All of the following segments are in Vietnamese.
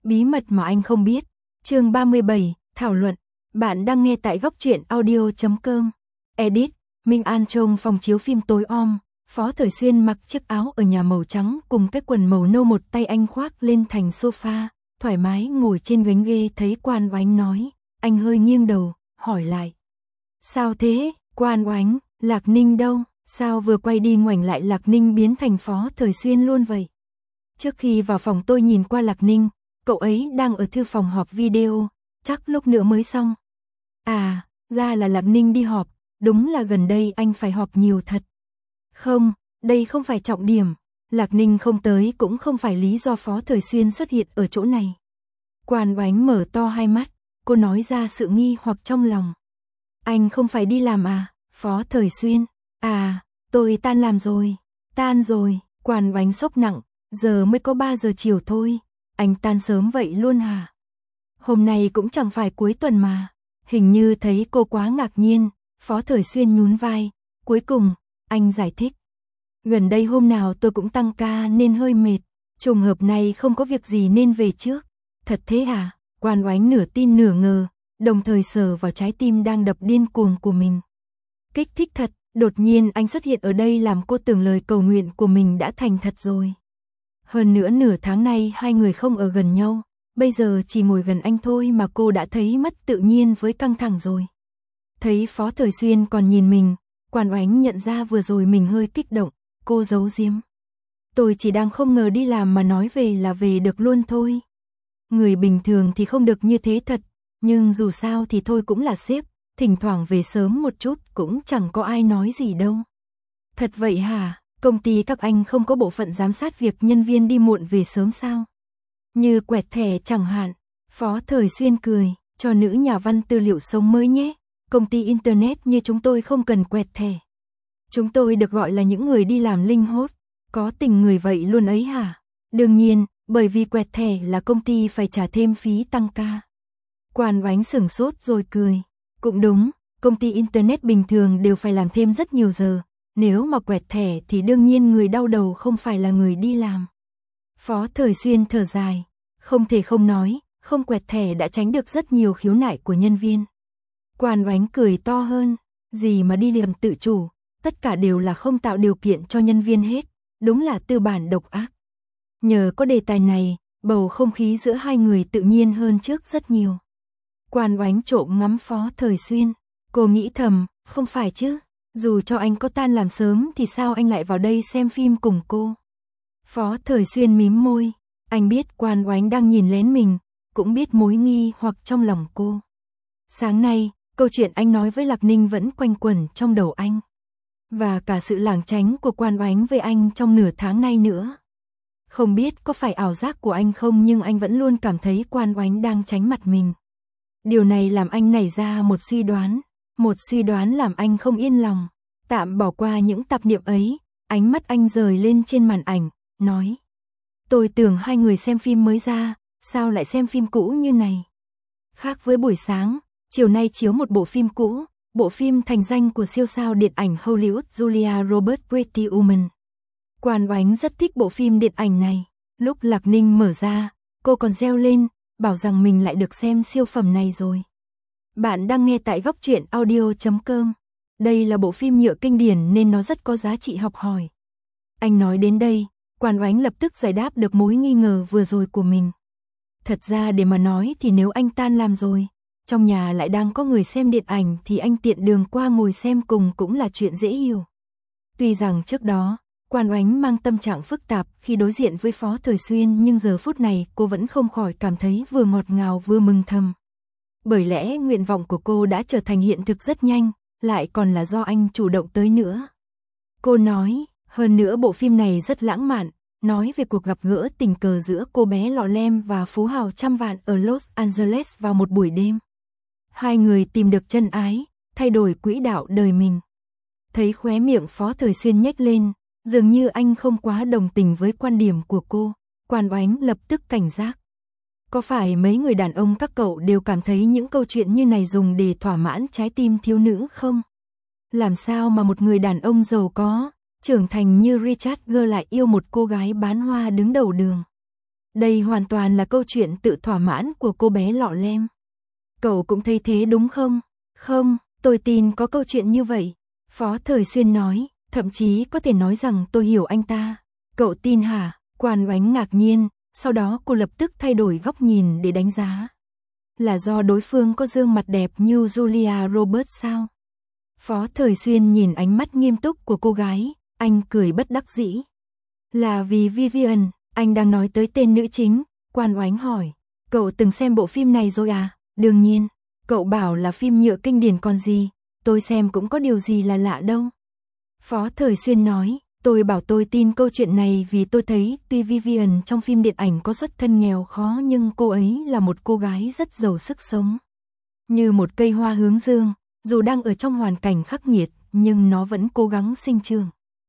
Bí mật mà anh không biết. Chương 37, thảo luận. Bạn đang nghe tại góc truyện audio.com. Edit, Minh An trong phòng chiếu phim tối om, Phó Thời Xuyên mặc chiếc áo ở nhà màu trắng cùng cái quần màu nâu, một tay anh khoác lên thành sofa, thoải mái ngồi trên gánh ghế. Thấy Quan Oánh nói, anh hơi nghiêng đầu, hỏi lại. Sao thế, Quan Oánh, Lạc Ninh đâu? Sao vừa quay đi ngoảnh lại Lạc Ninh biến thành Phó Thời Xuyên luôn vậy? Trước khi vào phòng tôi nhìn qua Lạc Ninh, cậu ấy đang ở thư phòng họp video, chắc lúc nữa mới xong. À, ra là Lạc Ninh đi họp, đúng là gần đây anh phải họp nhiều thật. Không, đây không phải trọng điểm, Lạc Ninh không tới cũng không phải lý do Phó Thời Xuyên xuất hiện ở chỗ này. Quan Oánh mở to hai mắt, cô nói ra sự nghi hoặc trong lòng. Anh không phải đi làm à, Phó Thời Xuyên? À, tôi tan làm rồi. Tan rồi, Quan Oánh sốc nặng, giờ mới có 3 giờ chiều thôi, anh tan sớm vậy luôn hả? Hôm nay cũng chẳng phải cuối tuần mà. Hình như thấy cô quá ngạc nhiên, Phó Thời Xuyên nhún vai, cuối cùng, anh giải thích. Gần đây hôm nào tôi cũng tăng ca nên hơi mệt, trùng hợp này không có việc gì nên về trước. Thật thế hả? Quan Oánh nửa tin nửa ngờ, đồng thời sờ vào trái tim đang đập điên cuồng của mình. Kích thích thật, đột nhiên anh xuất hiện ở đây làm cô tưởng lời cầu nguyện của mình đã thành thật rồi. Hơn nữa nửa tháng nay hai người không ở gần nhau, bây giờ chỉ ngồi gần anh thôi mà cô đã thấy mất tự nhiên với căng thẳng rồi. Thấy Phó Thời Xuyên còn nhìn mình, Quan Oánh nhận ra vừa rồi mình hơi kích động, cô giấu giếm. Tôi chỉ đang không ngờ đi làm mà nói về là về được luôn thôi. Người bình thường thì không được như thế thật, nhưng dù sao thì thôi cũng là sếp, thỉnh thoảng về sớm một chút cũng chẳng có ai nói gì đâu. Thật vậy hả? Công ty các anh không có bộ phận giám sát việc nhân viên đi muộn về sớm sao? Như quẹt thẻ chẳng hạn. Phó Thời Xuyên cười, cho nữ nhà văn tư liệu sống mới nhé. Công ty Internet như chúng tôi không cần quẹt thẻ. Chúng tôi được gọi là những người đi làm linh hốt. Có tình người vậy luôn ấy hả? Đương nhiên, bởi vì quẹt thẻ là công ty phải trả thêm phí tăng ca. Quan Oánh sửng sốt rồi cười. Cũng đúng, công ty Internet bình thường đều phải làm thêm rất nhiều giờ. Nếu mà quẹt thẻ thì đương nhiên người đau đầu không phải là người đi làm. Phó Thời Xuyên thở dài, không thể không nói, không quẹt thẻ đã tránh được rất nhiều khiếu nại của nhân viên. Quan Oánh cười to hơn, gì mà đi làm tự chủ, tất cả đều là không tạo điều kiện cho nhân viên hết, đúng là tư bản độc ác. Nhờ có đề tài này, bầu không khí giữa hai người tự nhiên hơn trước rất nhiều. Quan Oánh trộm ngắm Phó Thời Xuyên, cô nghĩ thầm, không phải chứ, dù cho anh có tan làm sớm thì sao anh lại vào đây xem phim cùng cô. Phó Thời Xuyên mím môi, anh biết Quan Oánh đang nhìn lén mình, cũng biết mối nghi hoặc trong lòng cô. Sáng nay, câu chuyện anh nói với Lạc Ninh vẫn quanh quẩn trong đầu anh. Và cả sự lảng tránh của Quan Oánh với anh trong nửa tháng nay nữa. Không biết có phải ảo giác của anh không nhưng anh vẫn luôn cảm thấy Quan Oánh đang tránh mặt mình. Điều này làm anh nảy ra một suy đoán làm anh không yên lòng. Tạm bỏ qua những tạp niệm ấy, ánh mắt anh rời lên trên màn ảnh, nói. Tôi tưởng hai người xem phim mới ra, sao lại xem phim cũ như này? Khác với buổi sáng, chiều nay chiếu một bộ phim cũ, bộ phim thành danh của siêu sao điện ảnh Hollywood Julia Roberts Pretty Woman. Quan Oánh rất thích bộ phim điện ảnh này, lúc Lạc Ninh mở ra, cô còn reo lên, bảo rằng mình lại được xem siêu phẩm này rồi. Bạn đang nghe tại góc truyện audio.com. Đây là bộ phim nhựa kinh điển nên nó rất có giá trị học hỏi. Anh nói đến đây, Quan Oánh lập tức giải đáp được mối nghi ngờ vừa rồi của mình. Thật ra để mà nói thì nếu anh tan làm rồi, trong nhà lại đang có người xem điện ảnh thì anh tiện đường qua ngồi xem cùng cũng là chuyện dễ hiểu. Tuy rằng trước đó, Quan Oánh mang tâm trạng phức tạp khi đối diện với Phó Thời Xuyên nhưng giờ phút này cô vẫn không khỏi cảm thấy vừa ngọt ngào vừa mừng thầm. Bởi lẽ nguyện vọng của cô đã trở thành hiện thực rất nhanh, lại còn là do anh chủ động tới nữa. Cô nói, hơn nữa bộ phim này rất lãng mạn, nói về cuộc gặp gỡ tình cờ giữa cô bé lọ lem và phú hào trăm vạn ở Los Angeles vào một buổi đêm. Hai người tìm được chân ái, thay đổi quỹ đạo đời mình. Thấy khóe miệng Phó Thời Xuyên nhếch lên, dường như anh không quá đồng tình với quan điểm của cô, Quan Oánh lập tức cảnh giác. Có phải mấy người đàn ông các cậu đều cảm thấy những câu chuyện như này dùng để thỏa mãn trái tim thiếu nữ không? Làm sao mà một người đàn ông giàu có, trưởng thành như Richard Gere lại yêu một cô gái bán hoa đứng đầu đường? Đây hoàn toàn là câu chuyện tự thỏa mãn của cô bé lọ lem. Cậu cũng thấy thế đúng không? Không, tôi tin có câu chuyện như vậy. Phó Thời Xuyên nói, thậm chí có thể nói rằng tôi hiểu anh ta. Cậu tin hả? Quan Oánh ngạc nhiên, sau đó cô lập tức thay đổi góc nhìn để đánh giá. Là do đối phương có gương mặt đẹp như Julia Roberts sao? Phó Thời Xuyên nhìn ánh mắt nghiêm túc của cô gái, anh cười bất đắc dĩ. Là vì Vivian, anh đang nói tới tên nữ chính. Quan Oánh hỏi, cậu từng xem bộ phim này rồi à? Đương nhiên, cậu bảo là phim nhựa kinh điển còn gì, tôi xem cũng có điều gì là lạ đâu. Phó Thời Xuyên nói, tôi bảo tôi tin câu chuyện này vì tôi thấy tuy Vivian trong phim điện ảnh có xuất thân nghèo khó nhưng cô ấy là một cô gái rất giàu sức sống. Như một cây hoa hướng dương, dù đang ở trong hoàn cảnh khắc nghiệt nhưng nó vẫn cố gắng sinh trưởng.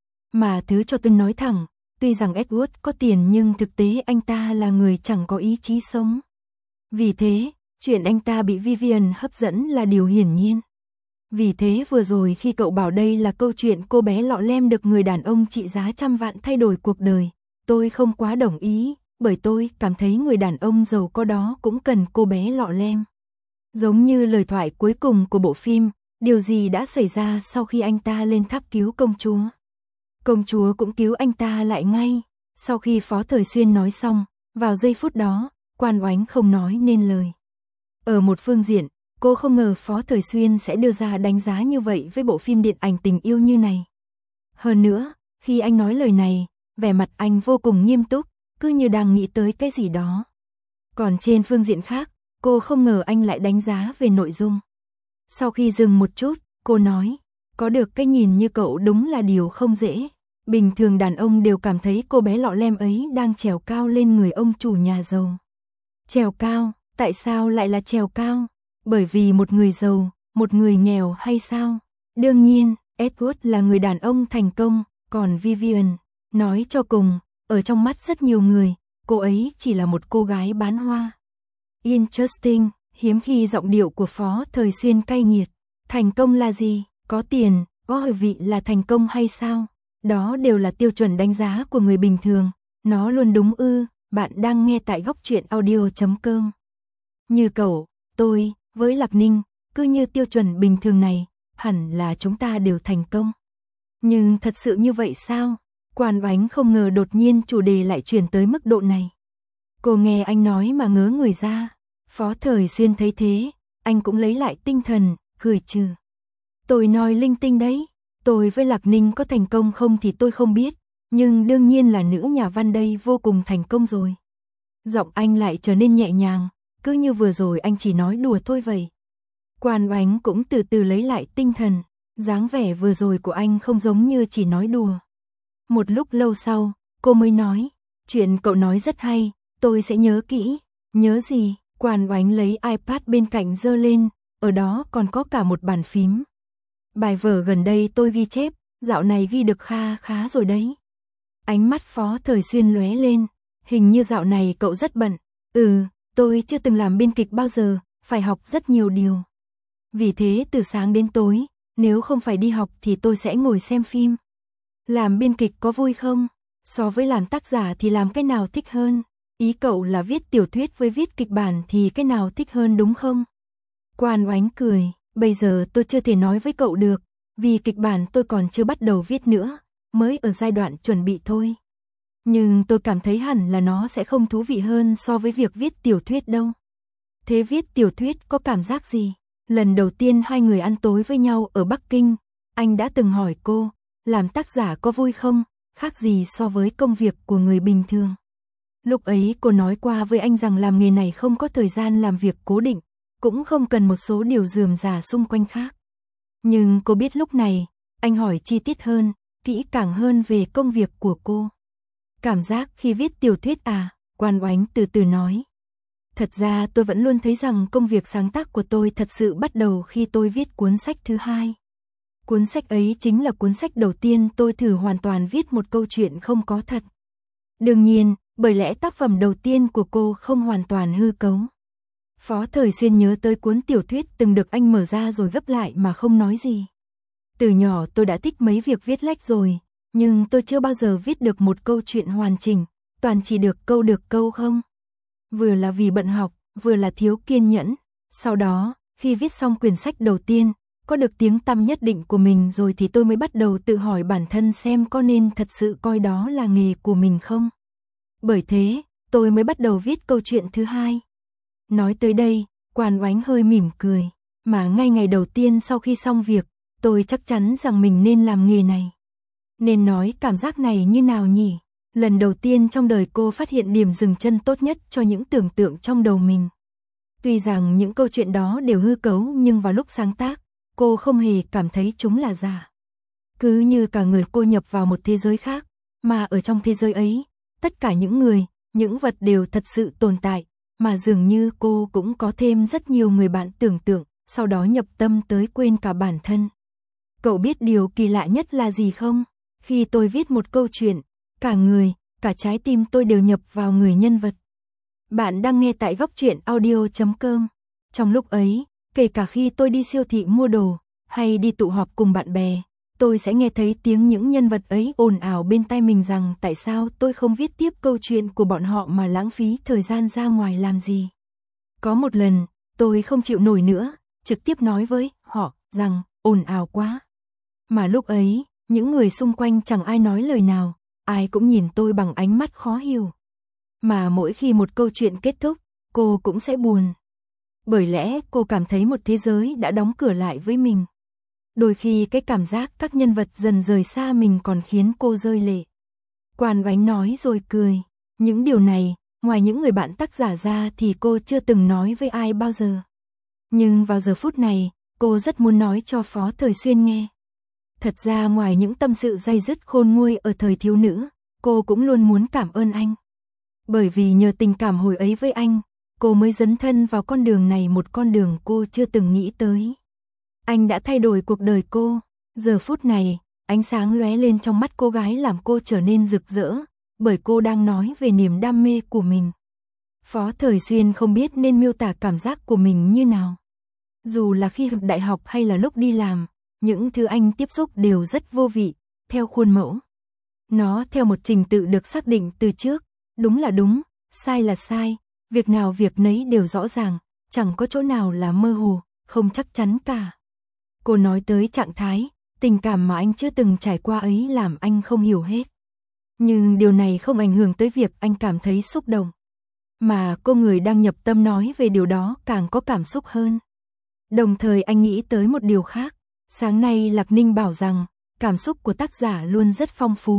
Mà thứ cho tôi nói thẳng, tuy rằng Edward có tiền nhưng thực tế anh ta là người chẳng có ý chí sống. Vì thế, chuyện anh ta bị Vivian hấp dẫn là điều hiển nhiên. Vì thế vừa rồi khi cậu bảo đây là câu chuyện cô bé lọ lem được người đàn ông trị giá trăm vạn thay đổi cuộc đời, tôi không quá đồng ý, bởi tôi cảm thấy người đàn ông giàu có đó cũng cần cô bé lọ lem. Giống như lời thoại cuối cùng của bộ phim, điều gì đã xảy ra sau khi anh ta lên tháp cứu công chúa? Công chúa cũng cứu anh ta lại ngay. Sau khi Phó Thời Xuyên nói xong, vào giây phút đó, Quan Oánh không nói nên lời. Ở một phương diện, cô không ngờ Phó Thời Xuyên sẽ đưa ra đánh giá như vậy với bộ phim điện ảnh tình yêu như này. Hơn nữa, khi anh nói lời này, vẻ mặt anh vô cùng nghiêm túc, cứ như đang nghĩ tới cái gì đó. Còn trên phương diện khác, cô không ngờ anh lại đánh giá về nội dung. Sau khi dừng một chút, cô nói, có được cái nhìn như cậu đúng là điều không dễ. Bình thường đàn ông đều cảm thấy cô bé lọ lem ấy đang trèo cao lên người ông chủ nhà giàu. Trèo cao, tại sao lại là trèo cao? Bởi vì một người giàu, một người nghèo hay sao? Đương nhiên, Edward là người đàn ông thành công, còn Vivian, nói cho cùng, ở trong mắt rất nhiều người, cô ấy chỉ là một cô gái bán hoa. Interesting, hiếm khi giọng điệu của Phó Thời Xuyên cay nghiệt. Thành công là gì? Có tiền, có địa vị là thành công hay sao? Đó đều là tiêu chuẩn đánh giá của người bình thường. Nó luôn đúng ư? Bạn đang nghe tại Góc Truyện Audio.com. Như cậu, tôi, với Lạc Ninh, cứ như tiêu chuẩn bình thường này, hẳn là chúng ta đều thành công. Nhưng thật sự như vậy sao? Quan Oánh không ngờ đột nhiên chủ đề lại chuyển tới mức độ này. Cô nghe anh nói mà ngớ người ra. Phó Thời Xuyên thấy thế, anh cũng lấy lại tinh thần, cười trừ. Tôi nói linh tinh đấy, tôi với Lạc Ninh có thành công không thì tôi không biết, nhưng đương nhiên là nữ nhà văn đây vô cùng thành công rồi. Giọng anh lại trở nên nhẹ nhàng, cứ như vừa rồi anh chỉ nói đùa thôi vậy. Quan Oánh cũng từ từ lấy lại tinh thần, dáng vẻ vừa rồi của anh không giống như chỉ nói đùa. Một lúc lâu sau, cô mới nói, chuyện cậu nói rất hay, tôi sẽ nhớ kỹ. Nhớ gì? Quan Oánh lấy iPad bên cạnh giơ lên, ở đó còn có cả một bàn phím. Bài vở gần đây tôi ghi chép, dạo này ghi được khá rồi đấy. Ánh mắt Phó Thời Xuyên lóe lên, hình như dạo này cậu rất bận. Tôi chưa từng làm biên kịch bao giờ, phải học rất nhiều điều. Vì thế từ sáng đến tối, nếu không phải đi học thì tôi sẽ ngồi xem phim. Làm biên kịch có vui không? So với làm tác giả thì làm cái nào thích hơn? Ý cậu là viết tiểu thuyết với viết kịch bản thì cái nào thích hơn đúng không? Quan Oánh cười, bây giờ tôi chưa thể nói với cậu được, vì kịch bản tôi còn chưa bắt đầu viết nữa, mới ở giai đoạn chuẩn bị thôi. Nhưng tôi cảm thấy hẳn là nó sẽ không thú vị hơn so với việc viết tiểu thuyết đâu. Thế viết tiểu thuyết có cảm giác gì? Lần đầu tiên hai người ăn tối với nhau ở Bắc Kinh, anh đã từng hỏi cô, làm tác giả có vui không, khác gì so với công việc của người bình thường. Lúc ấy cô nói qua với anh rằng làm nghề này không có thời gian làm việc cố định, cũng không cần một số điều rườm rà xung quanh khác. Nhưng cô biết lúc này, anh hỏi chi tiết hơn, kỹ càng hơn về công việc của cô. Cảm giác khi viết tiểu thuyết à? Quan Oánh từ từ nói. Thật ra tôi vẫn luôn thấy rằng công việc sáng tác của tôi thật sự bắt đầu khi tôi viết cuốn sách thứ hai. Cuốn sách ấy chính là cuốn sách đầu tiên tôi thử hoàn toàn viết một câu chuyện không có thật. Đương nhiên, bởi lẽ tác phẩm đầu tiên của cô không hoàn toàn hư cấu. Phó Thời Xuyên nhớ tới cuốn tiểu thuyết từng được anh mở ra rồi gấp lại mà không nói gì. Từ nhỏ tôi đã thích mấy việc viết lách rồi, nhưng tôi chưa bao giờ viết được một câu chuyện hoàn chỉnh, toàn chỉ được câu không. Vừa là vì bận học, vừa là thiếu kiên nhẫn. Sau đó, khi viết xong quyển sách đầu tiên, có được tiếng tăm nhất định của mình rồi thì tôi mới bắt đầu tự hỏi bản thân xem có nên thật sự coi đó là nghề của mình không. Bởi thế, tôi mới bắt đầu viết câu chuyện thứ hai. Nói tới đây, Quan Oánh hơi mỉm cười. Mà ngay ngày đầu tiên sau khi xong việc, tôi chắc chắn rằng mình nên làm nghề này. Nên nói cảm giác này như nào nhỉ? Lần đầu tiên trong đời cô phát hiện điểm dừng chân tốt nhất cho những tưởng tượng trong đầu mình. Tuy rằng những câu chuyện đó đều hư cấu nhưng vào lúc sáng tác, cô không hề cảm thấy chúng là giả. Cứ như cả người cô nhập vào một thế giới khác, mà ở trong thế giới ấy, tất cả những người, những vật đều thật sự tồn tại, mà dường như cô cũng có thêm rất nhiều người bạn tưởng tượng, sau đó nhập tâm tới quên cả bản thân. Cậu biết điều kỳ lạ nhất là gì không? Khi tôi viết một câu chuyện, cả người, cả trái tim tôi đều nhập vào người nhân vật. Bạn đang nghe tại Góc Truyện Audio.com. Trong lúc ấy, kể cả khi tôi đi siêu thị mua đồ, hay đi tụ họp cùng bạn bè, tôi sẽ nghe thấy tiếng những nhân vật ấy ồn ào bên tai mình rằng tại sao tôi không viết tiếp câu chuyện của bọn họ mà lãng phí thời gian ra ngoài làm gì. Có một lần, tôi không chịu nổi nữa, trực tiếp nói với họ rằng ồn ào quá. Mà lúc ấy, những người xung quanh chẳng ai nói lời nào, ai cũng nhìn tôi bằng ánh mắt khó hiểu. Mà mỗi khi một câu chuyện kết thúc, cô cũng sẽ buồn. Bởi lẽ cô cảm thấy một thế giới đã đóng cửa lại với mình. Đôi khi cái cảm giác các nhân vật dần rời xa mình còn khiến cô rơi lệ. Quan Oánh nói rồi cười. Những điều này, ngoài những người bạn tác giả ra thì cô chưa từng nói với ai bao giờ. Nhưng vào giờ phút này, cô rất muốn nói cho Phó Thời Xuyên nghe. Thật ra ngoài những tâm sự day dứt khôn nguôi ở thời thiếu nữ, cô cũng luôn muốn cảm ơn anh. Bởi vì nhờ tình cảm hồi ấy với anh, cô mới dấn thân vào con đường này, một con đường cô chưa từng nghĩ tới. Anh đã thay đổi cuộc đời cô. Giờ phút này, ánh sáng lóe lên trong mắt cô gái làm cô trở nên rực rỡ, bởi cô đang nói về niềm đam mê của mình. Phó Thời Xuyên không biết nên miêu tả cảm giác của mình như nào. Dù là khi học đại học hay là lúc đi làm, những thứ anh tiếp xúc đều rất vô vị, theo khuôn mẫu. Nó theo một trình tự được xác định từ trước, đúng là đúng, sai là sai, việc nào việc nấy đều rõ ràng, chẳng có chỗ nào là mơ hồ, không chắc chắn cả. Cô nói tới trạng thái, tình cảm mà anh chưa từng trải qua ấy làm anh không hiểu hết. Nhưng điều này không ảnh hưởng tới việc anh cảm thấy xúc động. Mà cô người đang nhập tâm nói về điều đó càng có cảm xúc hơn. Đồng thời anh nghĩ tới một điều khác. Sáng nay Lạc Ninh bảo rằng, cảm xúc của tác giả luôn rất phong phú.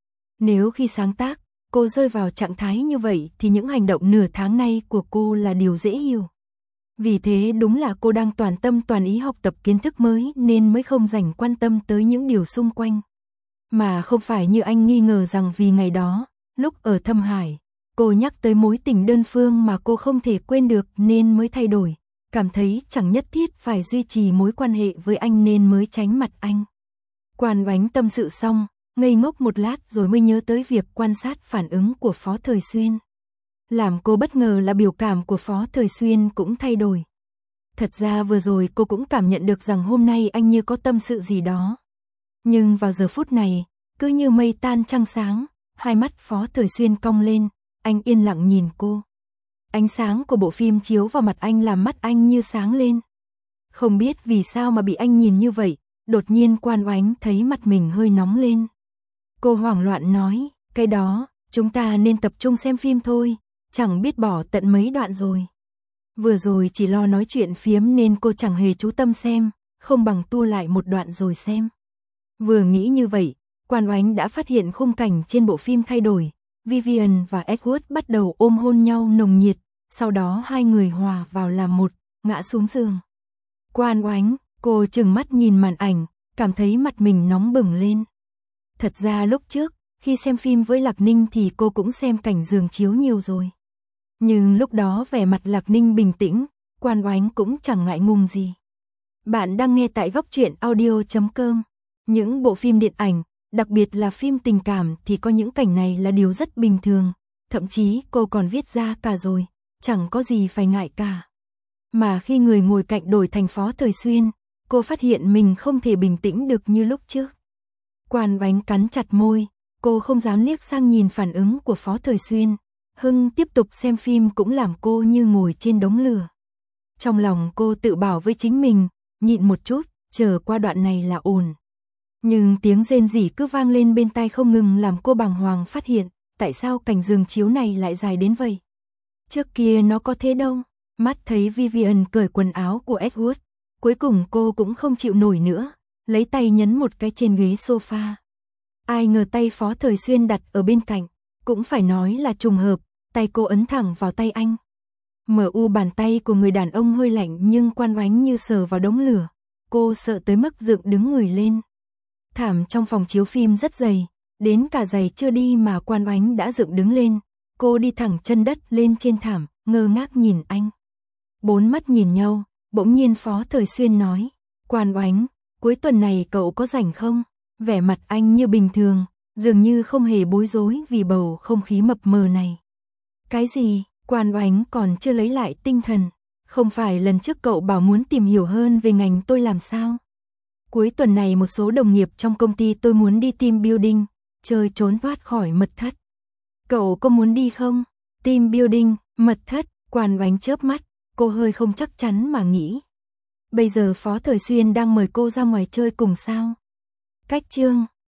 Nếu khi sáng tác, cô rơi vào trạng thái như vậy thì những hành động nửa tháng nay của cô là điều dễ hiểu. Vì thế đúng là cô đang toàn tâm toàn ý học tập kiến thức mới nên mới không dành quan tâm tới những điều xung quanh. Mà không phải như anh nghi ngờ rằng vì ngày đó, lúc ở Thâm Hải, cô nhắc tới mối tình đơn phương mà cô không thể quên được nên mới thay đổi. Cảm thấy chẳng nhất thiết phải duy trì mối quan hệ với anh nên mới tránh mặt anh. Quan Oánh tâm sự xong, ngây ngốc một lát rồi mới nhớ tới việc quan sát phản ứng của Phó Thời Xuyên. Làm cô bất ngờ là biểu cảm của Phó Thời Xuyên cũng thay đổi. Thật ra vừa rồi cô cũng cảm nhận được rằng hôm nay anh như có tâm sự gì đó. Nhưng vào giờ phút này, cứ như mây tan trăng sáng, hai mắt Phó Thời Xuyên cong lên, anh yên lặng nhìn cô. Ánh sáng của bộ phim chiếu vào mặt anh làm mắt anh như sáng lên. Không biết vì sao mà bị anh nhìn như vậy, đột nhiên Quan Oánh thấy mặt mình hơi nóng lên. Cô hoảng loạn nói, cái đó, chúng ta nên tập trung xem phim thôi, chẳng biết bỏ tận mấy đoạn rồi. Vừa rồi chỉ lo nói chuyện phiếm nên cô chẳng hề chú tâm xem, không bằng tua lại một đoạn rồi xem. Vừa nghĩ như vậy, Quan Oánh đã phát hiện khung cảnh trên bộ phim thay đổi. Vivian và Edward bắt đầu ôm hôn nhau nồng nhiệt, sau đó hai người hòa vào làm một, ngã xuống giường. Quan Oánh, cô trừng mắt nhìn màn ảnh, cảm thấy mặt mình nóng bừng lên. Thật ra lúc trước, khi xem phim với Lạc Ninh thì cô cũng xem cảnh giường chiếu nhiều rồi. Nhưng lúc đó vẻ mặt Lạc Ninh bình tĩnh, Quan Oánh cũng chẳng ngại ngùng gì. Bạn đang nghe tại Góc Truyện Audio.com. Những bộ phim điện ảnh, đặc biệt là phim tình cảm thì có những cảnh này là điều rất bình thường, thậm chí cô còn viết ra cả rồi, chẳng có gì phải ngại cả. Mà khi người ngồi cạnh đổi thành Phó Thời Xuyên, cô phát hiện mình không thể bình tĩnh được như lúc trước. Quan Oánh cắn chặt môi, Cô không dám liếc sang nhìn phản ứng của Phó Thời Xuyên. Hưng tiếp tục xem phim cũng làm cô như ngồi trên đống lửa. Trong lòng cô tự bảo với chính mình, nhịn một chút, chờ qua đoạn này là ổn. Nhưng tiếng rên rỉ cứ vang lên bên tai không ngừng làm cô bàng hoàng phát hiện, tại sao cảnh giường chiếu này lại dài đến vậy? Trước kia nó có thế đâu. Mắt thấy Vivian cởi quần áo của Edward, cuối cùng cô cũng không chịu nổi nữa, lấy tay nhấn một cái trên ghế sofa. Ai ngờ tay Phó Thời Xuyên đặt ở bên cạnh, cũng phải nói là trùng hợp, tay cô ấn thẳng vào tay anh. Bàn tay của người đàn ông hơi lạnh nhưng Quan Oánh như sờ vào đống lửa, cô sợ tới mức dựng đứng người lên. Thảm trong phòng chiếu phim rất dày, đến cả giày chưa đi mà Quan Oánh đã dựng đứng lên, cô đi thẳng chân đất lên trên thảm, ngơ ngác nhìn anh. Bốn mắt nhìn nhau, bỗng nhiên Phó Thời Xuyên nói, Quan Oánh, cuối tuần này cậu có rảnh không? Vẻ mặt anh như bình thường, dường như không hề bối rối vì bầu không khí mập mờ này. Cái gì? Quan Oánh còn chưa lấy lại tinh thần. Không phải lần trước cậu bảo muốn tìm hiểu hơn về ngành tôi làm sao? Cuối tuần này một số đồng nghiệp trong công ty tôi muốn đi team building, chơi trốn thoát khỏi mật thất. Cậu có muốn đi không? Team building, mật thất, Quan Oánh chớp mắt, cô hơi không chắc chắn mà nghĩ. Bây giờ Phó Thời Xuyên đang mời cô ra ngoài chơi cùng sao? Cách chương